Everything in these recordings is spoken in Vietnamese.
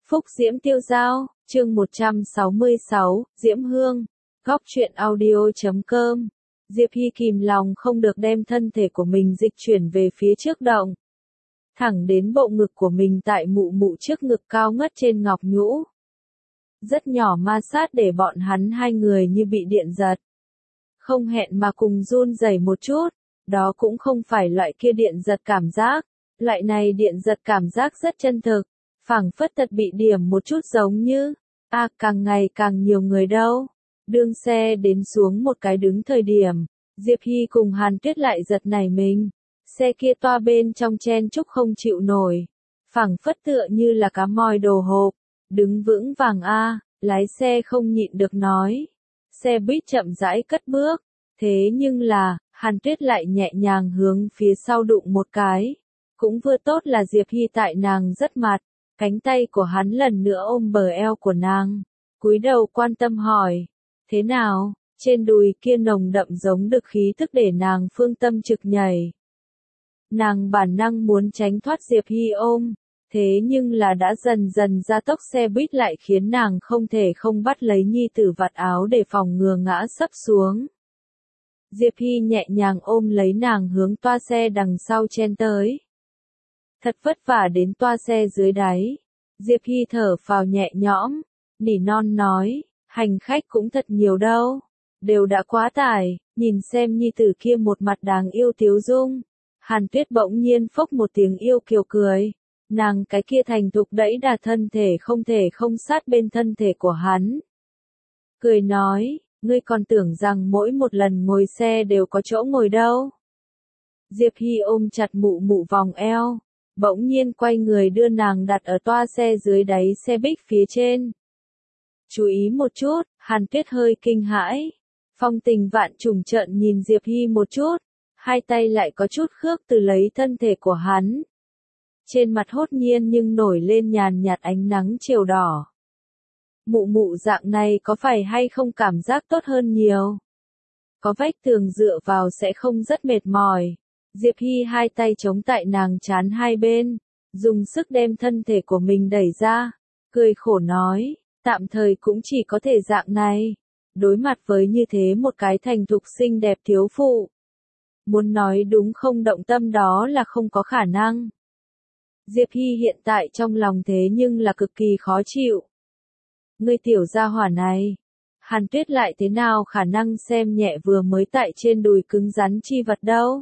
Phúc Diễm Tiêu Dao, chương 166, Diễm Hương, góc truyện audio.com. Diệp Hy kìm lòng không được đem thân thể của mình dịch chuyển về phía trước động. Thẳng đến bộ ngực của mình tại mụ mụ trước ngực cao ngất trên ngọc nhũ. Rất nhỏ ma sát để bọn hắn hai người như bị điện giật. Không hẹn mà cùng run rẩy một chút, đó cũng không phải loại kia điện giật cảm giác. Loại này điện giật cảm giác rất chân thực, phảng phất thật bị điểm một chút giống như, càng ngày càng nhiều người đâu. Đương xe đến xuống một cái đứng thời điểm, Diệp Hy cùng Hàn Tuyết lại giật nảy mình. Xe kia toa bên trong chen chúc không chịu nổi, phảng phất tựa như là cá mòi đồ hộp, đứng vững vàng lái xe không nhịn được nói. Xe buýt chậm rãi cất bước, thế nhưng là, Hàn Tuyết lại nhẹ nhàng hướng phía sau đụng một cái. Cũng vừa tốt là Diệp Hy tại nàng rất mặt, cánh tay của hắn lần nữa ôm bờ eo của nàng, cúi đầu quan tâm hỏi, thế nào, trên đùi kia nồng đậm giống được khí thức để nàng phương tâm trực nhảy. Nàng bản năng muốn tránh thoát Diệp Hy ôm, thế nhưng là đã dần dần gia tốc xe buýt lại khiến nàng không thể không bắt lấy nhi tử vạt áo để phòng ngừa ngã sấp xuống. Diệp Hy nhẹ nhàng ôm lấy nàng hướng toa xe đằng sau chen tới. Thật vất vả đến toa xe dưới đáy. Diệp Hy thở phào nhẹ nhõm, nỉ non nói, hành khách cũng thật nhiều đâu, đều đã quá tải, nhìn xem nhi tử kia một mặt đáng yêu tiếu dung. Hàn Tuyết bỗng nhiên phốc một tiếng yêu kiều cười, nàng cái kia thành thục đẫy đà thân thể không sát bên thân thể của hắn. Cười nói, ngươi còn tưởng rằng mỗi một lần ngồi xe đều có chỗ ngồi đâu. Diệp Hy ôm chặt mụ mụ vòng eo, bỗng nhiên quay người đưa nàng đặt ở toa xe dưới đáy xe buýt phía trên. Chú ý một chút, Hàn Tuyết hơi kinh hãi. Phong Tình vạn trùng trợn nhìn Diệp Hy một chút, hai tay lại có chút khước từ lấy thân thể của hắn. Trên mặt hốt nhiên nhưng nổi lên nhàn nhạt ánh nắng chiều đỏ. Mụ mụ dạng này có phải hay không cảm giác tốt hơn nhiều? Có vách tường dựa vào sẽ không rất mệt mỏi. Diệp Hy hai tay chống tại nàng trán hai bên, dùng sức đem thân thể của mình đẩy ra, cười khổ nói, tạm thời cũng chỉ có thể dạng này. Đối mặt với như thế một cái thành thục xinh đẹp thiếu phụ. Muốn nói đúng không động tâm đó là không có khả năng. Diệp Hy hiện tại trong lòng thế nhưng là cực kỳ khó chịu. Ngươi tiểu gia hỏa này, Hàn Tuyết lại thế nào khả năng xem nhẹ vừa mới tại trên đùi cứng rắn chi vật đâu.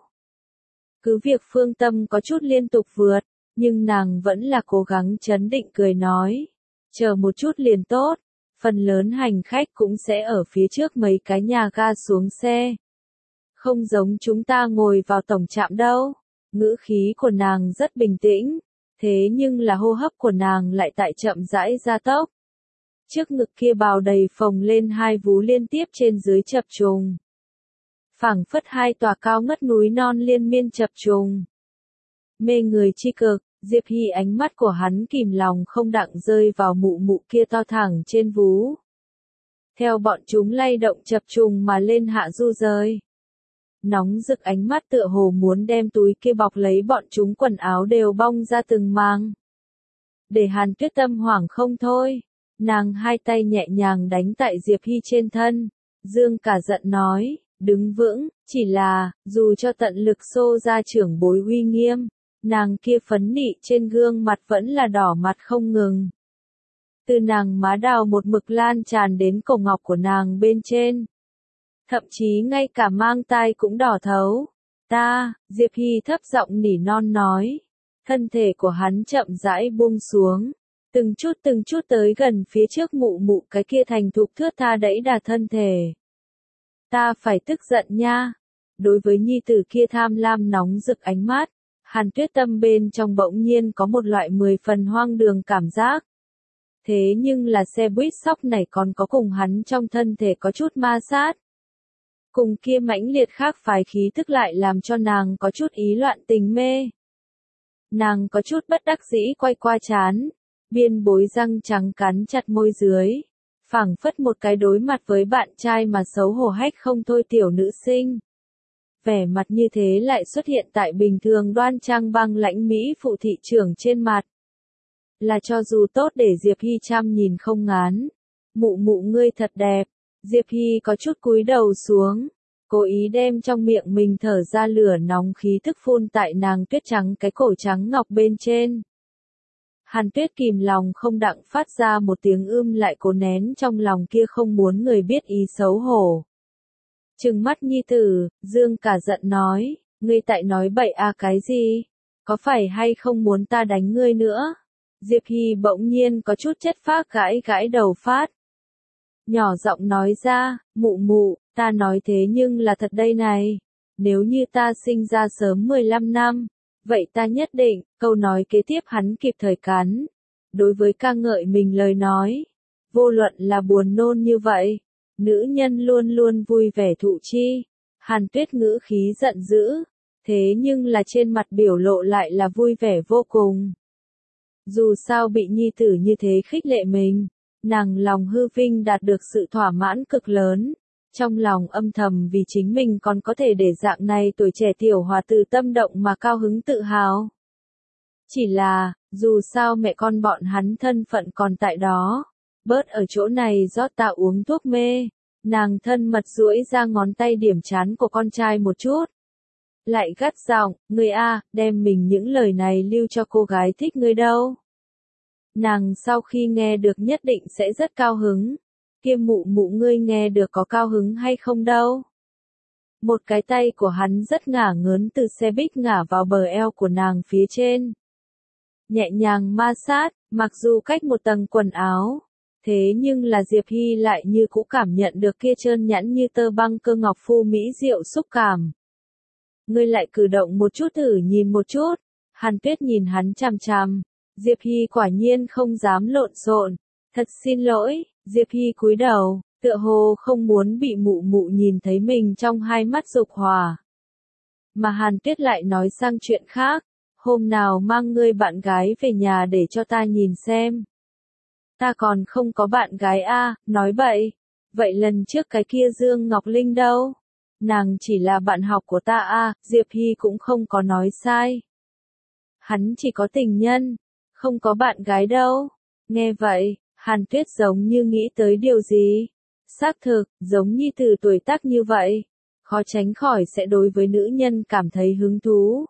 Cứ việc phương tâm có chút liên tục vượt, nhưng nàng vẫn là cố gắng trấn định cười nói. Chờ một chút liền tốt, phần lớn hành khách cũng sẽ ở phía trước mấy cái nhà ga xuống xe. Không giống chúng ta ngồi vào tổng trạm đâu. Ngữ khí của nàng rất bình tĩnh, thế nhưng là hô hấp của nàng lại tại chậm rãi gia tốc. Trước ngực kia bào đầy phồng lên hai vú liên tiếp trên dưới chập trùng. Phảng phất hai tòa cao ngất núi non liên miên chập trùng. Mê người chi cực, Diệp Hy ánh mắt của hắn kìm lòng không đặng rơi vào mụ mụ kia to thẳng trên vú. Theo bọn chúng lay động chập trùng mà lên hạ du rơi. Nóng rực ánh mắt tựa hồ muốn đem túi kia bọc lấy bọn chúng quần áo đều bong ra từng màng. Để Hàn Tuyết tâm hoảng không thôi, nàng hai tay nhẹ nhàng đánh tại Diệp Hy trên thân, dương cả giận nói, đứng vững, chỉ là, dù cho tận lực xô ra trưởng bối uy nghiêm, nàng kia phấn nị trên gương mặt vẫn là đỏ mặt không ngừng. Từ nàng má đào một mực lan tràn đến cổ ngọc của nàng bên trên. Thậm chí ngay cả mang tai cũng đỏ thấu. Diệp Hy thấp giọng nỉ non nói. Thân thể của hắn chậm rãi buông xuống. Từng chút tới gần phía trước mụ mụ cái kia thành thục thướt tha đẫy đà thân thể. Ta phải tức giận nha. Đối với nhi tử kia tham lam nóng rực ánh mắt, Hàn Tuyết tâm bên trong bỗng nhiên có một loại 10 phần hoang đường cảm giác. Thế nhưng là xe buýt sóc này còn có cùng hắn trong thân thể có chút ma sát. Cùng kia mãnh liệt khác phái khí tức lại làm cho nàng có chút ý loạn tình mê. Nàng có chút bất đắc dĩ quay qua trán, biên bối răng trắng cắn chặt môi dưới, phảng phất một cái đối mặt với bạn trai mà xấu hổ hách không thôi tiểu nữ sinh. Vẻ mặt như thế lại xuất hiện tại bình thường đoan trang băng lãnh Mỹ phụ thị trưởng trên mặt. Là cho dù tốt để Diệp Hy chăm nhìn không ngán. Mụ mụ ngươi thật đẹp. Diệp Hy có chút cúi đầu xuống. Cố ý đem trong miệng mình thở ra lửa nóng khí thức phun tại nàng tuyết trắng cái cổ trắng ngọc bên trên. Hàn Tuyết kìm lòng không đặng phát ra một tiếng lại cố nén trong lòng kia không muốn người biết ý xấu hổ. Trừng mắt nhi tử, dương cả giận nói, ngươi tại nói bậy à cái gì? Có phải hay không muốn ta đánh ngươi nữa? Diệp Hy bỗng nhiên có chút chất phác gãi đầu phát. Nhỏ giọng nói ra, mụ mụ, ta nói thế nhưng là thật đây này. Nếu như ta sinh ra sớm 15 năm, vậy ta nhất định, câu nói kế tiếp hắn kịp thời cắn. Đối với ca ngợi mình lời nói, vô luận là buồn nôn như vậy, nữ nhân luôn luôn vui vẻ thụ chi. Hàn Tuyết ngữ khí giận dữ, thế nhưng là trên mặt biểu lộ lại là vui vẻ vô cùng. Dù sao bị nhi tử như thế khích lệ mình, nàng lòng hư vinh đạt được sự thỏa mãn cực lớn. Trong lòng âm thầm vì chính mình còn có thể để dạng này tuổi trẻ tiểu hòa từ tâm động mà cao hứng tự hào. Chỉ là, dù sao mẹ con bọn hắn thân phận còn tại đó, bớt ở chỗ này rót ta uống thuốc mê, nàng thân mật duỗi ra ngón tay điểm trán của con trai một chút. Lại gắt giọng, ngươi a, đem mình những lời này lưu cho cô gái thích ngươi đâu. Nàng sau khi nghe được nhất định sẽ rất cao hứng. Kia mụ mụ ngươi nghe được có cao hứng hay không đâu. Một cái tay của hắn rất ngả ngớn từ xe buýt ngả vào bờ eo của nàng phía trên. Nhẹ nhàng ma sát, mặc dù cách một tầng quần áo. Thế nhưng là Diệp Hy lại như cũ cảm nhận được kia trơn nhẵn như tơ băng cơ ngọc phu mỹ diệu xúc cảm. Ngươi lại cử động một chút thử nhìn một chút. Hàn Tuyết nhìn hắn chằm chằm. Diệp Hy quả nhiên không dám lộn xộn. Thật xin lỗi. Diệp Hy cúi đầu, tựa hồ không muốn bị mụ mụ nhìn thấy mình trong hai mắt dục hỏa. Mà Hàn Tuyết lại nói sang chuyện khác, hôm nào mang ngươi bạn gái về nhà để cho ta nhìn xem. Ta còn không có bạn gái a, nói bậy. Vậy lần trước cái kia Dương Ngọc Linh đâu? Nàng chỉ là bạn học của ta a, Diệp Hy cũng không có nói sai. Hắn chỉ có tình nhân, không có bạn gái đâu. Nghe vậy, Hàn Tuyết giống như nghĩ tới điều gì. Xác thực, giống như từ tuổi tác như vậy, khó tránh khỏi sẽ đối với nữ nhân cảm thấy hứng thú.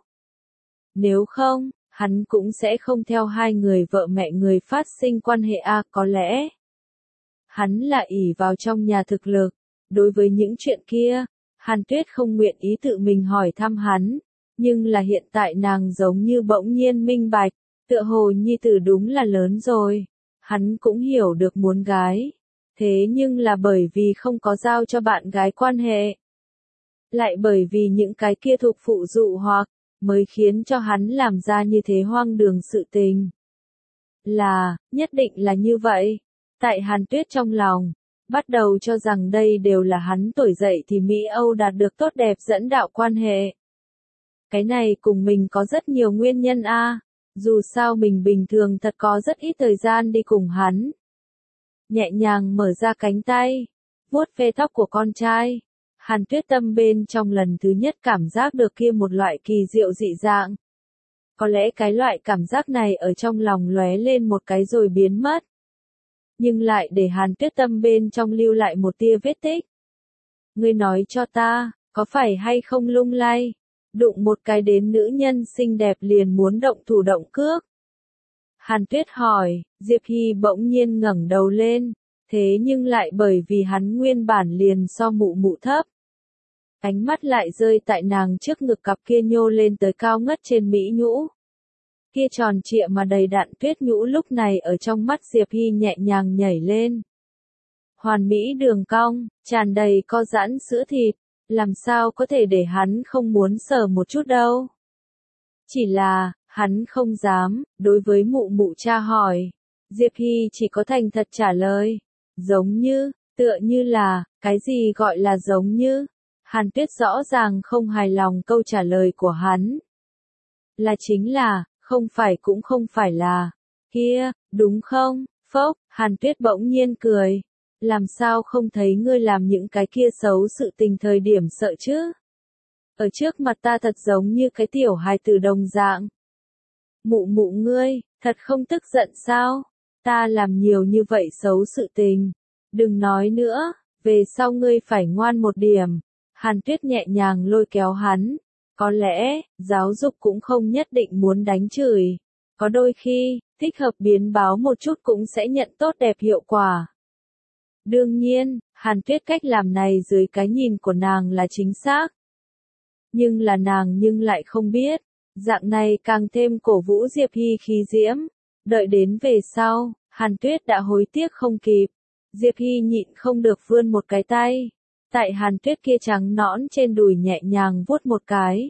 Nếu không, hắn cũng sẽ không theo hai người vợ mẹ người phát sinh quan hệ có lẽ. Hắn là ỷ vào trong nhà thực lực, đối với những chuyện kia, Hàn Tuyết không nguyện ý tự mình hỏi thăm hắn, nhưng là hiện tại nàng giống như bỗng nhiên minh bạch, tựa hồ nhi tử đúng là lớn rồi. Hắn cũng hiểu được muốn gái. Thế nhưng là bởi vì không có giao cho bạn gái quan hệ. Lại bởi vì những cái kia thuộc phụ dụ hoặc, mới khiến cho hắn làm ra như thế hoang đường sự tình. Nhất định là như vậy. Tại Hàn Tuyết trong lòng, bắt đầu cho rằng đây đều là hắn tuổi dậy thì Mỹ Âu đạt được tốt đẹp dẫn đạo quan hệ. Cái này cùng mình có rất nhiều nguyên nhân Dù sao mình bình thường thật có rất ít thời gian đi cùng hắn. Nhẹ nhàng mở ra cánh tay, vuốt ve tóc của con trai. Hàn Tuyết tâm bên trong lần thứ nhất cảm giác được kia một loại kỳ diệu dị dạng. Có lẽ cái loại cảm giác này ở trong lòng lóe lên một cái rồi biến mất. Nhưng lại để Hàn Tuyết tâm bên trong lưu lại một tia vết tích. Ngươi nói cho ta, có phải hay không lung lay? Đụng một cái đến nữ nhân xinh đẹp liền muốn động thủ động cước. Hàn Tuyết hỏi, Diệp Hy bỗng nhiên ngẩng đầu lên, thế nhưng lại bởi vì hắn nguyên bản liền so mụ mụ thấp. Ánh mắt lại rơi tại nàng trước ngực cặp kia nhô lên tới cao ngất trên mỹ nhũ. Kia tròn trịa mà đầy đặn tuyết nhũ lúc này ở trong mắt Diệp Hy nhẹ nhàng nhảy lên. Hoàn mỹ đường cong, tràn đầy co giãn sữa thịt. Làm sao có thể để hắn không muốn sờ một chút đâu. Chỉ là, hắn không dám, đối với mụ mụ cha hỏi. Diệp Hy chỉ có thành thật trả lời. Giống như, tựa như là, cái gì gọi là giống như. Hàn Tuyết rõ ràng không hài lòng câu trả lời của hắn. Là chính là, không phải cũng không phải là. Kia, đúng không? Phốc, Hàn Tuyết bỗng nhiên cười. Làm sao không thấy ngươi làm những cái kia xấu sự tình thời điểm sợ chứ? Ở trước mặt ta thật giống như cái tiểu hài tử đồng dạng. Mụ mụ ngươi, thật không tức giận sao? Ta làm nhiều như vậy xấu sự tình. Đừng nói nữa, về sau ngươi phải ngoan một điểm. Hàn Tuyết nhẹ nhàng lôi kéo hắn. Có lẽ, giáo dục cũng không nhất định muốn đánh chửi. Có đôi khi, thích hợp biến báo một chút cũng sẽ nhận tốt đẹp hiệu quả. Đương nhiên, Hàn Tuyết cách làm này dưới cái nhìn của nàng là chính xác. Nhưng là nàng lại không biết, dạng này càng thêm cổ vũ Diệp Hy khí diễm. Đợi đến về sau, Hàn Tuyết đã hối tiếc không kịp. Diệp Hy nhịn không được vươn một cái tay. Tại Hàn Tuyết kia trắng nõn trên đùi nhẹ nhàng vuốt một cái.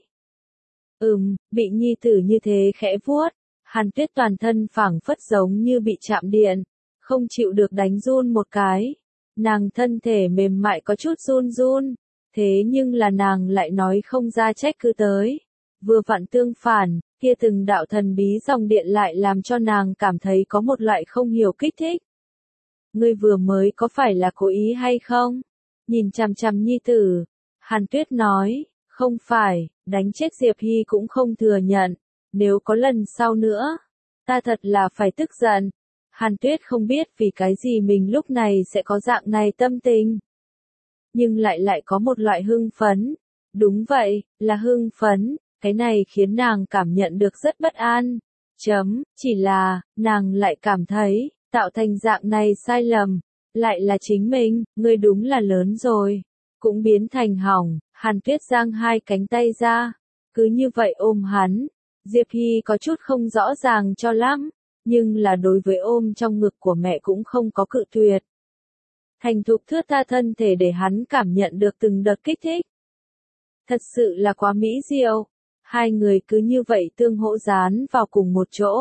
Bị nhi tử như thế khẽ vuốt. Hàn Tuyết toàn thân phảng phất giống như bị chạm điện. Không chịu được đánh run một cái. Nàng thân thể mềm mại có chút run run. Thế nhưng là nàng lại nói không ra trách cứ tới. Vừa vặn tương phản, kia từng đạo thần bí dòng điện lại làm cho nàng cảm thấy có một loại không hiểu kích thích. Ngươi vừa mới có phải là cố ý hay không? Nhìn chằm chằm nhi tử. Hàn Tuyết nói, không phải, đánh chết Diệp Hy cũng không thừa nhận. Nếu có lần sau nữa, ta thật là phải tức giận. Hàn Tuyết không biết vì cái gì mình lúc này sẽ có dạng này tâm tình. Nhưng lại có một loại hưng phấn. Đúng vậy, là hưng phấn. Cái này khiến nàng cảm nhận được rất bất an. Chỉ là, nàng lại cảm thấy, tạo thành dạng này sai lầm. Lại là chính mình, ngươi đúng là lớn rồi. Cũng biến thành hỏng. Hàn Tuyết giang hai cánh tay ra. Cứ như vậy ôm hắn. Diệp Hy có chút không rõ ràng cho lắm. Nhưng là đối với ôm trong ngực của mẹ cũng không có cự tuyệt. Thành thục thướt tha thân thể để hắn cảm nhận được từng đợt kích thích. Thật sự là quá mỹ diệu. Hai người cứ như vậy tương hỗ dán vào cùng một chỗ.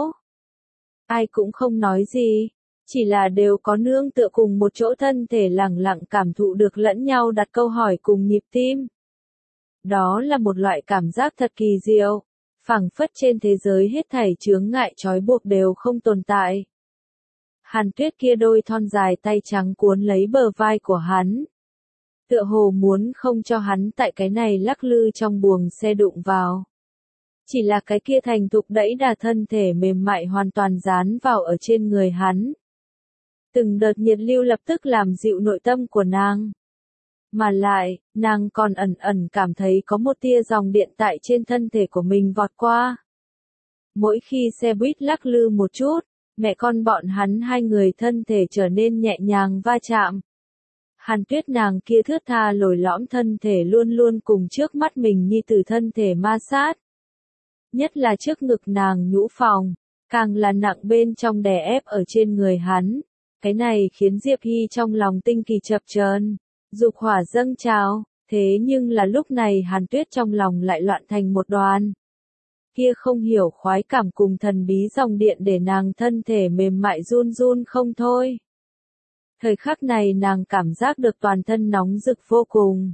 Ai cũng không nói gì. Chỉ là đều có nương tựa cùng một chỗ thân thể lẳng lặng cảm thụ được lẫn nhau đặt câu hỏi cùng nhịp tim. Đó là một loại cảm giác thật kỳ diệu. Phảng phất trên thế giới hết thảy chướng ngại trói buộc đều không tồn tại. Hàn Tuyết kia đôi thon dài tay trắng cuốn lấy bờ vai của hắn. Tựa hồ muốn không cho hắn tại cái này lắc lư trong buồng xe đụng vào. Chỉ là cái kia thành thục đẫy đà thân thể mềm mại hoàn toàn dán vào ở trên người hắn. Từng đợt nhiệt lưu lập tức làm dịu nội tâm của nàng. Mà lại, nàng còn ẩn ẩn cảm thấy có một tia dòng điện tại trên thân thể của mình vọt qua. Mỗi khi xe buýt lắc lư một chút, mẹ con bọn hắn hai người thân thể trở nên nhẹ nhàng va chạm. Hàn Tuyết nàng kia thướt tha lồi lõm thân thể luôn luôn cùng trước mắt mình như từ thân thể ma sát. Nhất là trước ngực nàng nhũ phòng, càng là nặng bên trong đè ép ở trên người hắn. Cái này khiến Diệp Hy trong lòng tinh kỳ chập chờn, dục hỏa dâng trào, thế nhưng là lúc này Hàn Tuyết trong lòng lại loạn thành một đoàn. Kia không hiểu khoái cảm cùng thần bí dòng điện để nàng thân thể mềm mại run run không thôi. Thời khắc này nàng cảm giác được toàn thân nóng rực vô cùng.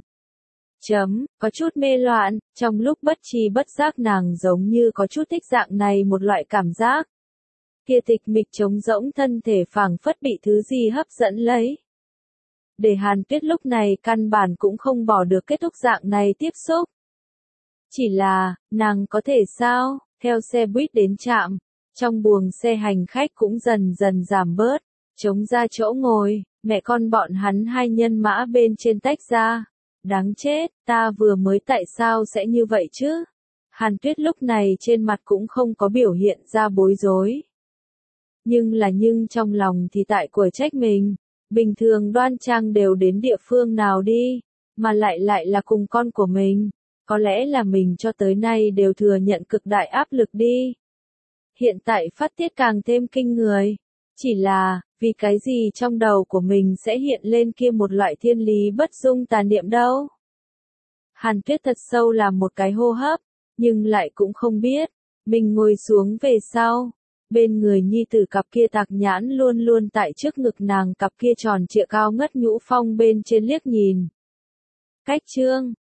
Có chút mê loạn, trong lúc bất tri bất giác nàng giống như có chút thích dạng này một loại cảm giác. Kia tịch mịch trống rỗng thân thể phảng phất bị thứ gì hấp dẫn lấy. Để Hàn Tuyết lúc này căn bản cũng không bỏ được kết thúc dạng này tiếp xúc. Chỉ là, nàng có thể sao, theo xe buýt đến trạm, trong buồng xe hành khách cũng dần dần giảm bớt, trống ra chỗ ngồi, mẹ con bọn hắn hai nhân mã bên trên tách ra. Đáng chết, ta vừa mới tại sao sẽ như vậy chứ? Hàn Tuyết lúc này trên mặt cũng không có biểu hiện ra bối rối. Nhưng trong lòng thì tại của trách mình. Bình thường đoan trang đều đến địa phương nào đi, mà lại là cùng con của mình. Có lẽ là mình cho tới nay đều thừa nhận cực đại áp lực đi. Hiện tại phát tiết càng thêm kinh người. Chỉ là, vì cái gì trong đầu của mình sẽ hiện lên kia một loại thiên lý bất dung tà niệm đâu. Hàn Tuyết thật sâu làm một cái hô hấp, nhưng lại cũng không biết. Mình ngồi xuống về sau. Bên người nhi tử cặp kia tạc nhãn luôn luôn tại trước ngực nàng cặp kia tròn trịa cao ngất nhũ phong bên trên liếc nhìn. Cách chương